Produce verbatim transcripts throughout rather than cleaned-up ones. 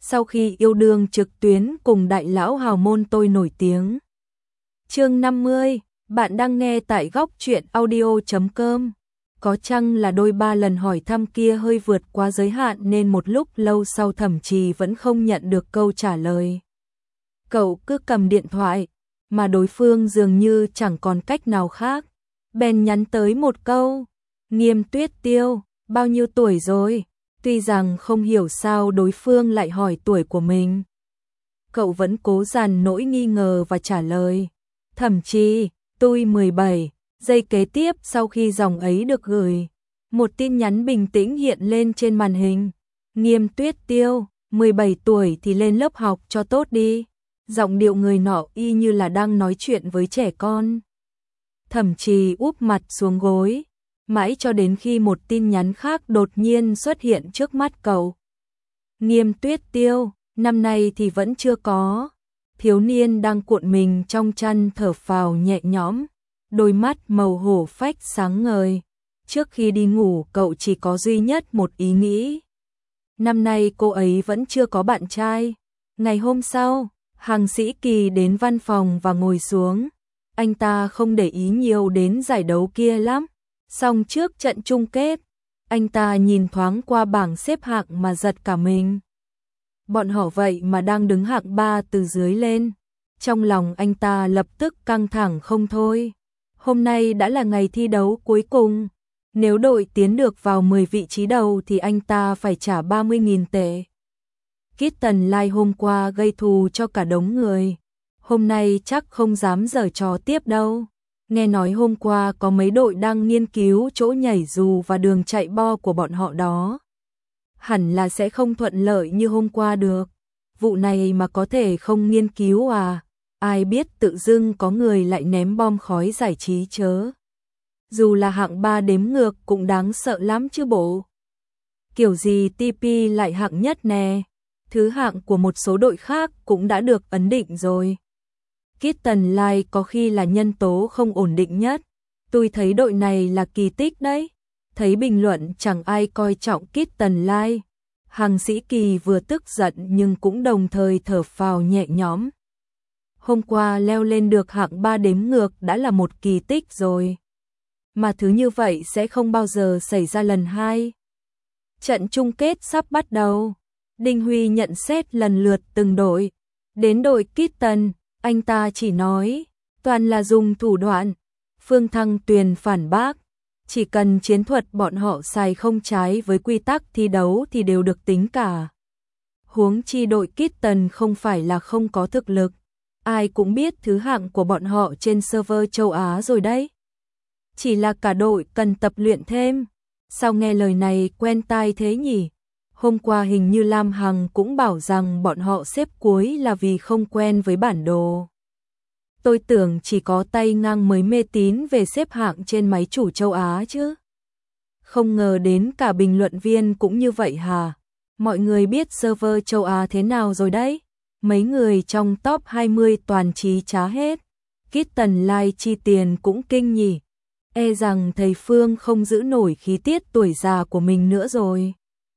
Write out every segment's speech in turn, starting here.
sau khi yêu đương trực tuyến cùng đại lão hào môn tôi nổi tiếng. Chương năm mươi, bạn đang nghe tại góc truyện audio chấm com. Có chăng là đôi ba lần hỏi thăm kia hơi vượt quá giới hạn nên một lúc lâu sau Thẩm Trì vẫn không nhận được câu trả lời. Cậu cứ cầm điện thoại, mà đối phương dường như chẳng còn cách nào khác. Bèn nhắn tới một câu, Nghiêm Tuyết Tiêu, bao nhiêu tuổi rồi? Tuy rằng không hiểu sao đối phương lại hỏi tuổi của mình. Cậu vẫn cố dằn nỗi nghi ngờ và trả lời, Thẩm Trì, tôi mười bảy. Giây kế tiếp sau khi dòng ấy được gửi, một tin nhắn bình tĩnh hiện lên trên màn hình. Nghiêm Tuyết Tiêu, mười bảy tuổi thì lên lớp học cho tốt đi. Giọng điệu người nọ y như là đang nói chuyện với trẻ con. Thẩm Trì úp mặt xuống gối, mãi cho đến khi một tin nhắn khác đột nhiên xuất hiện trước mắt cậu. Nghiêm Tuyết Tiêu, năm nay thì vẫn chưa có. Thiếu niên đang cuộn mình trong chăn thở phào nhẹ nhõm, đôi mắt màu hổ phách sáng ngời. Trước khi đi ngủ cậu chỉ có duy nhất một ý nghĩ. Năm nay cô ấy vẫn chưa có bạn trai. Ngày hôm sau, Hằng Sĩ Kỳ đến văn phòng và ngồi xuống. Anh ta không để ý nhiều đến giải đấu kia lắm. Song trước trận chung kết, anh ta nhìn thoáng qua bảng xếp hạng mà giật cả mình. Bọn họ vậy mà đang đứng hạng ba từ dưới lên. Trong lòng anh ta lập tức căng thẳng không thôi. Hôm nay đã là ngày thi đấu cuối cùng. Nếu đội tiến được vào mười vị trí đầu thì anh ta phải trả ba mươi nghìn tệ. Kitten Lai hôm qua gây thù cho cả đống người. Hôm nay chắc không dám giở trò tiếp đâu. Nghe nói hôm qua có mấy đội đang nghiên cứu chỗ nhảy dù và đường chạy bo của bọn họ đó. Hẳn là sẽ không thuận lợi như hôm qua được. Vụ này mà có thể không nghiên cứu à? Ai biết tự dưng có người lại ném bom khói giải trí chớ. Dù là hạng ba đếm ngược cũng đáng sợ lắm chứ bộ. Kiểu gì tê pê lại hạng nhất nè. Thứ hạng của một số đội khác cũng đã được ấn định rồi. Kitten Lai có khi là nhân tố không ổn định nhất. Tôi thấy đội này là kỳ tích đấy. Thấy bình luận chẳng ai coi trọng Kitten Lai. Hằng Sĩ Kỳ vừa tức giận nhưng cũng đồng thời thở phào nhẹ nhõm. Hôm qua leo lên được hạng ba đếm ngược đã là một kỳ tích rồi. Mà thứ như vậy sẽ không bao giờ xảy ra lần hai. Trận chung kết sắp bắt đầu. Đinh Huy nhận xét lần lượt từng đội. Đến đội Kitten, anh ta chỉ nói, toàn là dùng thủ đoạn. Phương Thăng Tuyền phản bác, chỉ cần chiến thuật bọn họ xài không trái với quy tắc thi đấu thì đều được tính cả. Huống chi đội Kitten không phải là không có thực lực. Ai cũng biết thứ hạng của bọn họ trên server châu Á rồi đấy. Chỉ là cả đội cần tập luyện thêm. Sao nghe lời này quen tai thế nhỉ? Hôm qua hình như Lam Hằng cũng bảo rằng bọn họ xếp cuối là vì không quen với bản đồ. Tôi tưởng chỉ có tay ngang mới mê tín về xếp hạng trên máy chủ châu Á chứ. Không ngờ đến cả bình luận viên cũng như vậy hả? Mọi người biết server châu Á thế nào rồi đấy? Mấy người trong top hai mươi toàn trí trá hết. Kitten Lai chi tiền cũng kinh nhỉ. E rằng thầy Phương không giữ nổi khí tiết tuổi già của mình nữa rồi.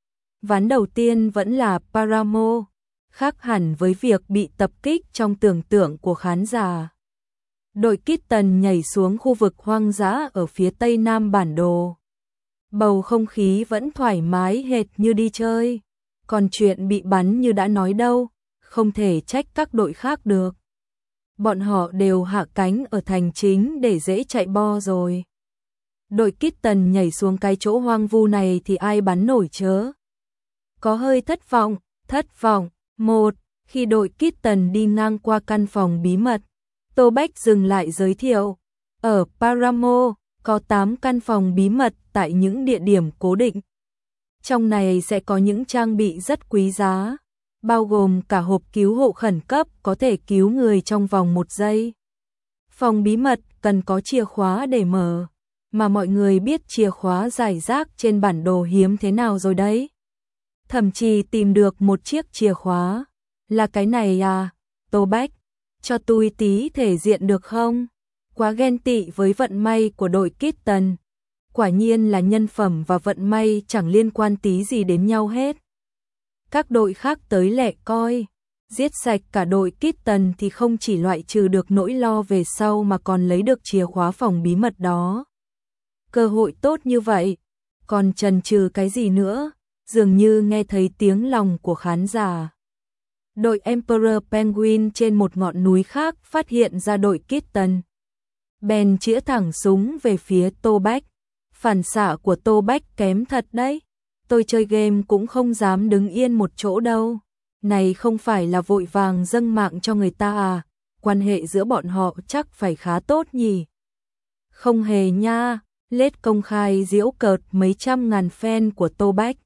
Ván đầu tiên vẫn là Paramo, khác hẳn với việc bị tập kích trong tưởng tượng của khán giả. Đội Kitten nhảy xuống khu vực hoang dã ở phía tây nam bản đồ. Bầu không khí vẫn thoải mái hệt như đi chơi. Còn chuyện bị bắn như đã nói đâu, không thể trách các đội khác được. Bọn họ đều hạ cánh ở thành chính để dễ chạy bo rồi. Đội Kitten nhảy xuống cái chỗ hoang vu này thì ai bắn nổi chớ. Có hơi thất vọng, thất vọng. Một, khi đội Kitten đi ngang qua căn phòng bí mật, Tô Bách dừng lại giới thiệu. Ở Paramo, có tám căn phòng bí mật tại những địa điểm cố định. Trong này sẽ có những trang bị rất quý giá, bao gồm cả hộp cứu hộ khẩn cấp có thể cứu người trong vòng một giây. Phòng bí mật cần có chìa khóa để mở, mà mọi người biết chìa khóa rải rác trên bản đồ hiếm thế nào rồi đấy. Thậm chí tìm được một chiếc chìa khóa. Là cái này à? Tô Bách, cho tôi tí thể diện được không? Quá ghen tị với vận may của đội Kitten. Quả nhiên là nhân phẩm và vận may chẳng liên quan tí gì đến nhau hết. các đội khác tới lẻ coi. Giết sạch cả đội Kitten thì không chỉ loại trừ được nỗi lo về sau mà còn lấy được chìa khóa phòng bí mật đó. Cơ hội tốt như vậy, còn chần chừ cái gì nữa, dường như nghe thấy tiếng lòng của khán giả. Đội Emperor Penguin trên một ngọn núi khác phát hiện ra đội Kitten. Bèn chĩa thẳng súng về phía Tô Bách. Phản xạ của Tô Bách kém thật đấy. Tôi chơi game cũng không dám đứng yên một chỗ đâu. Này không phải là vội vàng dâng mạng cho người ta à, quan hệ giữa bọn họ chắc phải khá tốt nhỉ. Không hề nha, lết công khai giễu cợt mấy trăm ngàn fan của Tô Bách.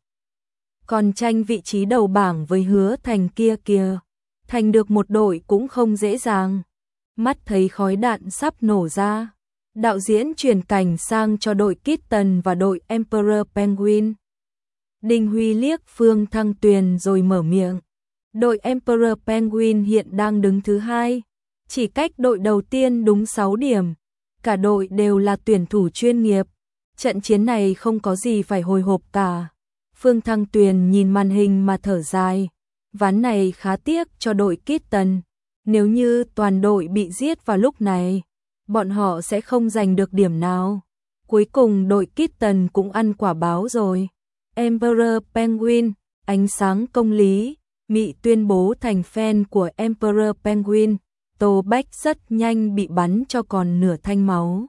Còn tranh vị trí đầu bảng với Hứa Thành kia kìa, thành được một đội cũng không dễ dàng. Mắt thấy khói đạn sắp nổ ra, đạo diễn chuyển cảnh sang cho đội Kitten và đội Emperor Penguin. Đinh Huy liếc Phương Thăng Tuyền rồi mở miệng. Đội Emperor Penguin hiện đang đứng thứ hai, chỉ cách đội đầu tiên đúng sáu điểm. Cả đội đều là tuyển thủ chuyên nghiệp. Trận chiến này không có gì phải hồi hộp cả. Phương Thăng Tuyền nhìn màn hình mà thở dài. Ván này khá tiếc cho đội Kitten. Nếu như toàn đội bị giết vào lúc này, bọn họ sẽ không giành được điểm nào. Cuối cùng đội Kitten cũng ăn quả báo rồi. Emperor Penguin, ánh sáng công lý, Mị tuyên bố thành fan của Emperor Penguin. Tô Bách rất nhanh bị bắn cho còn nửa thanh máu.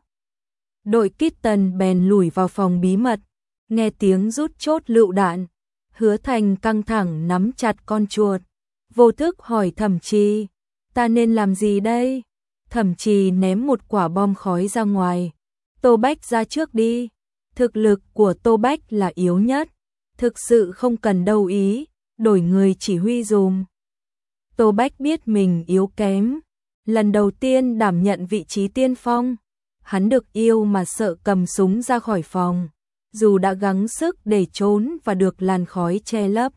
Đội Kitten bèn lùi vào phòng bí mật, nghe tiếng rút chốt lựu đạn. Hứa Thành căng thẳng nắm chặt con chuột, vô thức hỏi Thẩm Trì, ta nên làm gì đây? Thẩm Trì ném một quả bom khói ra ngoài. Tô Bách ra trước đi. Thực lực của Tô Bách là yếu nhất, thực sự không cần đâu ý, đổi người chỉ huy dùm. Tô Bách biết mình yếu kém, lần đầu tiên đảm nhận vị trí tiên phong. Hắn được yêu mà sợ cầm súng ra khỏi phòng, dù đã gắng sức để trốn và được làn khói che lấp.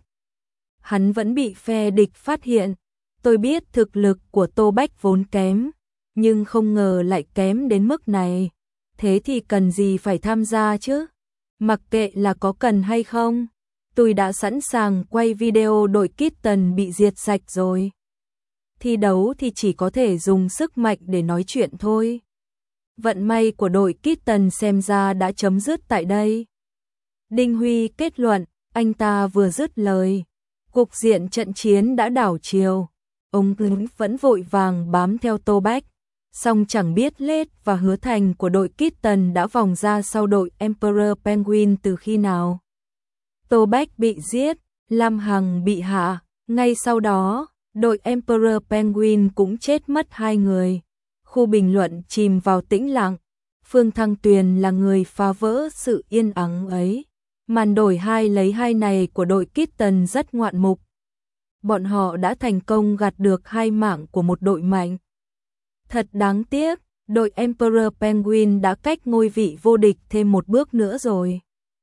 Hắn vẫn bị phe địch phát hiện. Tôi biết thực lực của Tô Bách vốn kém, nhưng không ngờ lại kém đến mức này. Thế thì cần gì phải tham gia chứ? Mặc kệ là có cần hay không, tôi đã sẵn sàng quay video đội Kitten bị diệt sạch rồi. Thi đấu thì chỉ có thể dùng sức mạnh để nói chuyện thôi. Vận may của đội Kitten xem ra đã chấm dứt tại đây. Đinh Huy kết luận, anh ta vừa dứt lời, cục diện trận chiến đã đảo chiều. Ông vẫn vội vàng bám theo Tô Bách, song chẳng biết Lết và Hứa Thành của đội Kitten đã vòng ra sau đội Emperor Penguin từ khi nào. Tô Bách bị giết, Lam Hằng bị hạ, ngay sau đó, đội Emperor Penguin cũng chết mất hai người. Khu bình luận chìm vào tĩnh lặng. Phương Thăng Tuyền là người phá vỡ sự yên ắng ấy. Màn đổi hai lấy hai này của đội Kitten rất ngoạn mục. Bọn họ đã thành công gặt được hai mạng của một đội mạnh. Thật đáng tiếc, đội Emperor Penguin đã cách ngôi vị vô địch thêm một bước nữa rồi.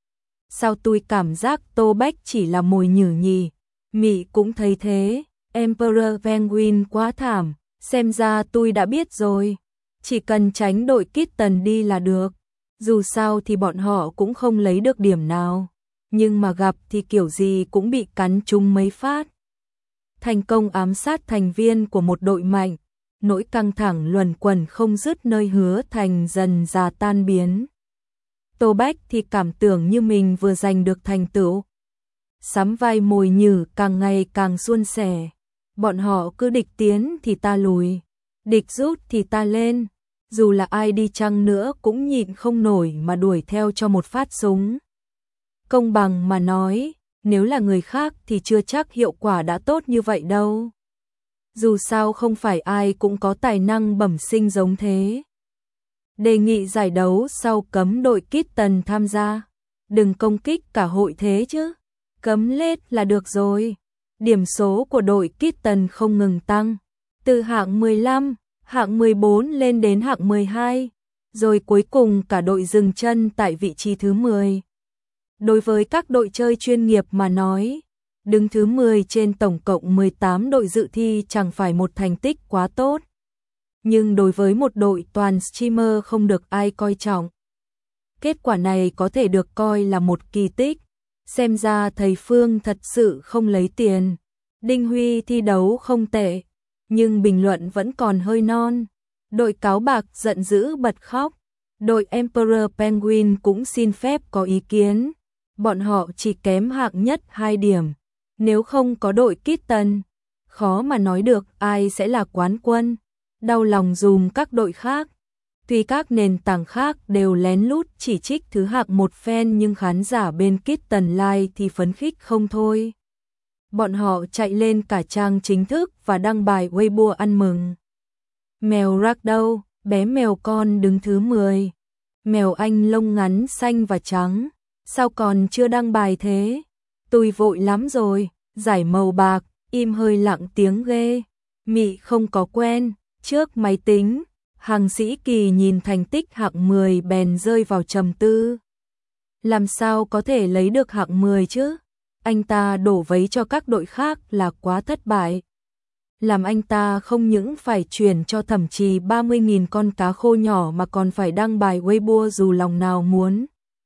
Sao tôi cảm giác Tô Bách chỉ là mồi nhử nhì? Mị cũng thấy thế. Emperor Penguin quá thảm, xem ra tôi đã biết rồi. Chỉ cần tránh đội Kitten đi là được. Dù sao thì bọn họ cũng không lấy được điểm nào. Nhưng mà gặp thì kiểu gì cũng bị cắn trúng mấy phát. Thành công ám sát thành viên của một đội mạnh. Nỗi căng thẳng luẩn quẩn không dứt nơi Hứa Thành dần già tan biến. Tô Bách thì cảm tưởng như mình vừa giành được thành tựu. Sắm vai mồi nhử càng ngày càng suôn sẻ. Bọn họ cứ địch tiến thì ta lùi, địch rút thì ta lên. Dù là ai đi chăng nữa cũng nhịn không nổi mà đuổi theo cho một phát súng. Công bằng mà nói, nếu là người khác thì chưa chắc hiệu quả đã tốt như vậy đâu. Dù sao không phải ai cũng có tài năng bẩm sinh giống thế. Đề nghị giải đấu sau cấm đội Kitten tham gia. Đừng công kích cả hội thế chứ. Cấm Lết là được rồi. Điểm số của đội Kitten không ngừng tăng. Từ hạng mười lăm, hạng mười bốn lên đến hạng mười hai. Rồi cuối cùng cả đội dừng chân tại vị trí thứ mười. Đối với các đội chơi chuyên nghiệp mà nói, đứng thứ mười trên tổng cộng mười tám đội dự thi chẳng phải một thành tích quá tốt. Nhưng đối với một đội toàn streamer không được ai coi trọng. Kết quả này có thể được coi là một kỳ tích. Xem ra thầy Phương thật sự không lấy tiền. Đinh Huy thi đấu không tệ, nhưng bình luận vẫn còn hơi non. Đội cáo bạc giận dữ bật khóc. Đội Emperor Penguin cũng xin phép có ý kiến. Bọn họ chỉ kém hạng nhất hai điểm. Nếu không có đội Kitten, khó mà nói được ai sẽ là quán quân. Đau lòng dùm các đội khác. Tuy các nền tảng khác đều lén lút chỉ trích thứ hạng một phen, nhưng khán giả bên Kitten Live thì phấn khích không thôi. Bọn họ chạy lên cả trang chính thức và đăng bài Weibo ăn mừng. Mèo Rắc đâu, bé mèo con đứng thứ mười. Mèo Anh lông ngắn xanh và trắng, sao còn chưa đăng bài thế? Tôi vội lắm rồi, giải màu bạc, im hơi lặng tiếng ghê. Mị không có quen, trước máy tính, Hằng Sĩ Kỳ nhìn thành tích hạng mười bèn rơi vào trầm tư. Làm sao có thể lấy được hạng mười chứ? Anh ta đổ vấy cho các đội khác là quá thất bại. Làm anh ta không những phải chuyển cho Thẩm Trì ba mươi nghìn con cá khô nhỏ mà còn phải đăng bài Weibo dù lòng nào muốn.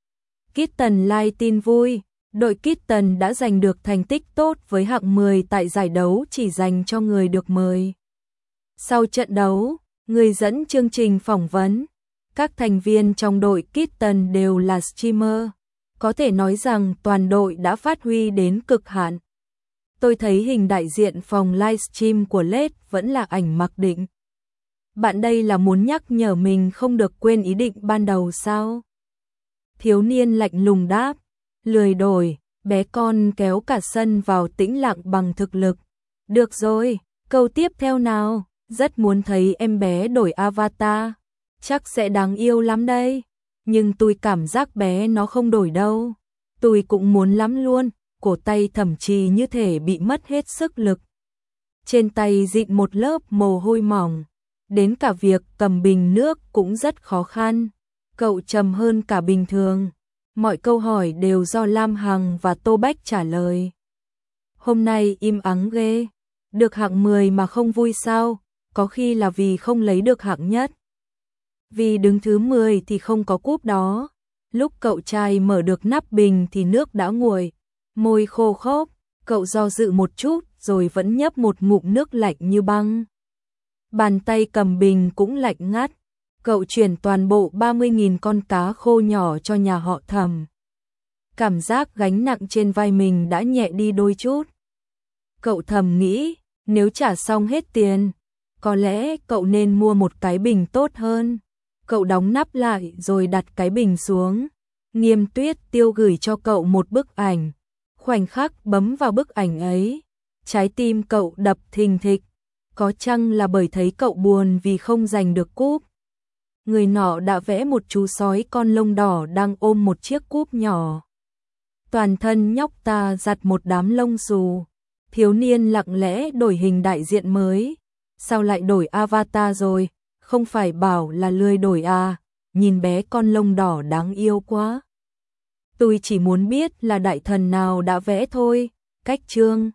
Kitten Live tin vui, đội Kitten đã giành được thành tích tốt với hạng mười tại giải đấu chỉ dành cho người được mời. Sau trận đấu, người dẫn chương trình phỏng vấn, các thành viên trong đội Kitten đều là streamer. Có thể nói rằng toàn đội đã phát huy đến cực hạn. Tôi thấy hình đại diện phòng livestream của lét vẫn là ảnh Mặc Định. Bạn đây là muốn nhắc nhở mình không được quên ý định ban đầu sao? Thiếu niên lạnh lùng đáp, lười đổi, bé con kéo cả sân vào tĩnh lặng bằng thực lực. Được rồi, câu tiếp theo nào, rất muốn thấy em bé đổi avatar, chắc sẽ đáng yêu lắm đây. Nhưng tôi cảm giác bé nó không đổi đâu. Tôi cũng muốn lắm luôn, cổ tay Thẩm Trì như thể bị mất hết sức lực. Trên tay dịn một lớp mồ hôi mỏng, đến cả việc cầm bình nước cũng rất khó khăn. Cậu trầm hơn cả bình thường. Mọi câu hỏi đều do Lam Hằng và Tô Bách trả lời. Hôm nay im ắng ghê, được hạng mười mà không vui sao? Có khi là vì không lấy được hạng nhất. Vì đứng thứ mười thì không có cúp đó. Lúc cậu trai mở được nắp bình thì nước đã nguội, môi khô khốc, cậu do dự một chút rồi vẫn nhấp một ngụm nước lạnh như băng. Bàn tay cầm bình cũng lạnh ngắt, cậu chuyển toàn bộ ba mươi nghìn con cá khô nhỏ cho nhà họ Thẩm. Cảm giác gánh nặng trên vai mình đã nhẹ đi đôi chút. Cậu thầm nghĩ, nếu trả xong hết tiền, có lẽ cậu nên mua một cái bình tốt hơn. Cậu đóng nắp lại rồi đặt cái bình xuống. Nghiêm Tuyết Tiêu gửi cho cậu một bức ảnh. Khoảnh khắc bấm vào bức ảnh ấy, trái tim cậu đập thình thịch. Có chăng là bởi thấy cậu buồn vì không giành được cúp. Người nọ đã vẽ một chú sói con lông đỏ đang ôm một chiếc cúp nhỏ. Toàn thân nhóc ta giặt một đám lông xù. Thiếu niên lặng lẽ đổi hình đại diện mới. Sao lại đổi avatar rồi? Không phải bảo là lười đổi à? Nhìn bé con lông đỏ đáng yêu quá. Tôi chỉ muốn biết là đại thần nào đã vẽ thôi. Cách chương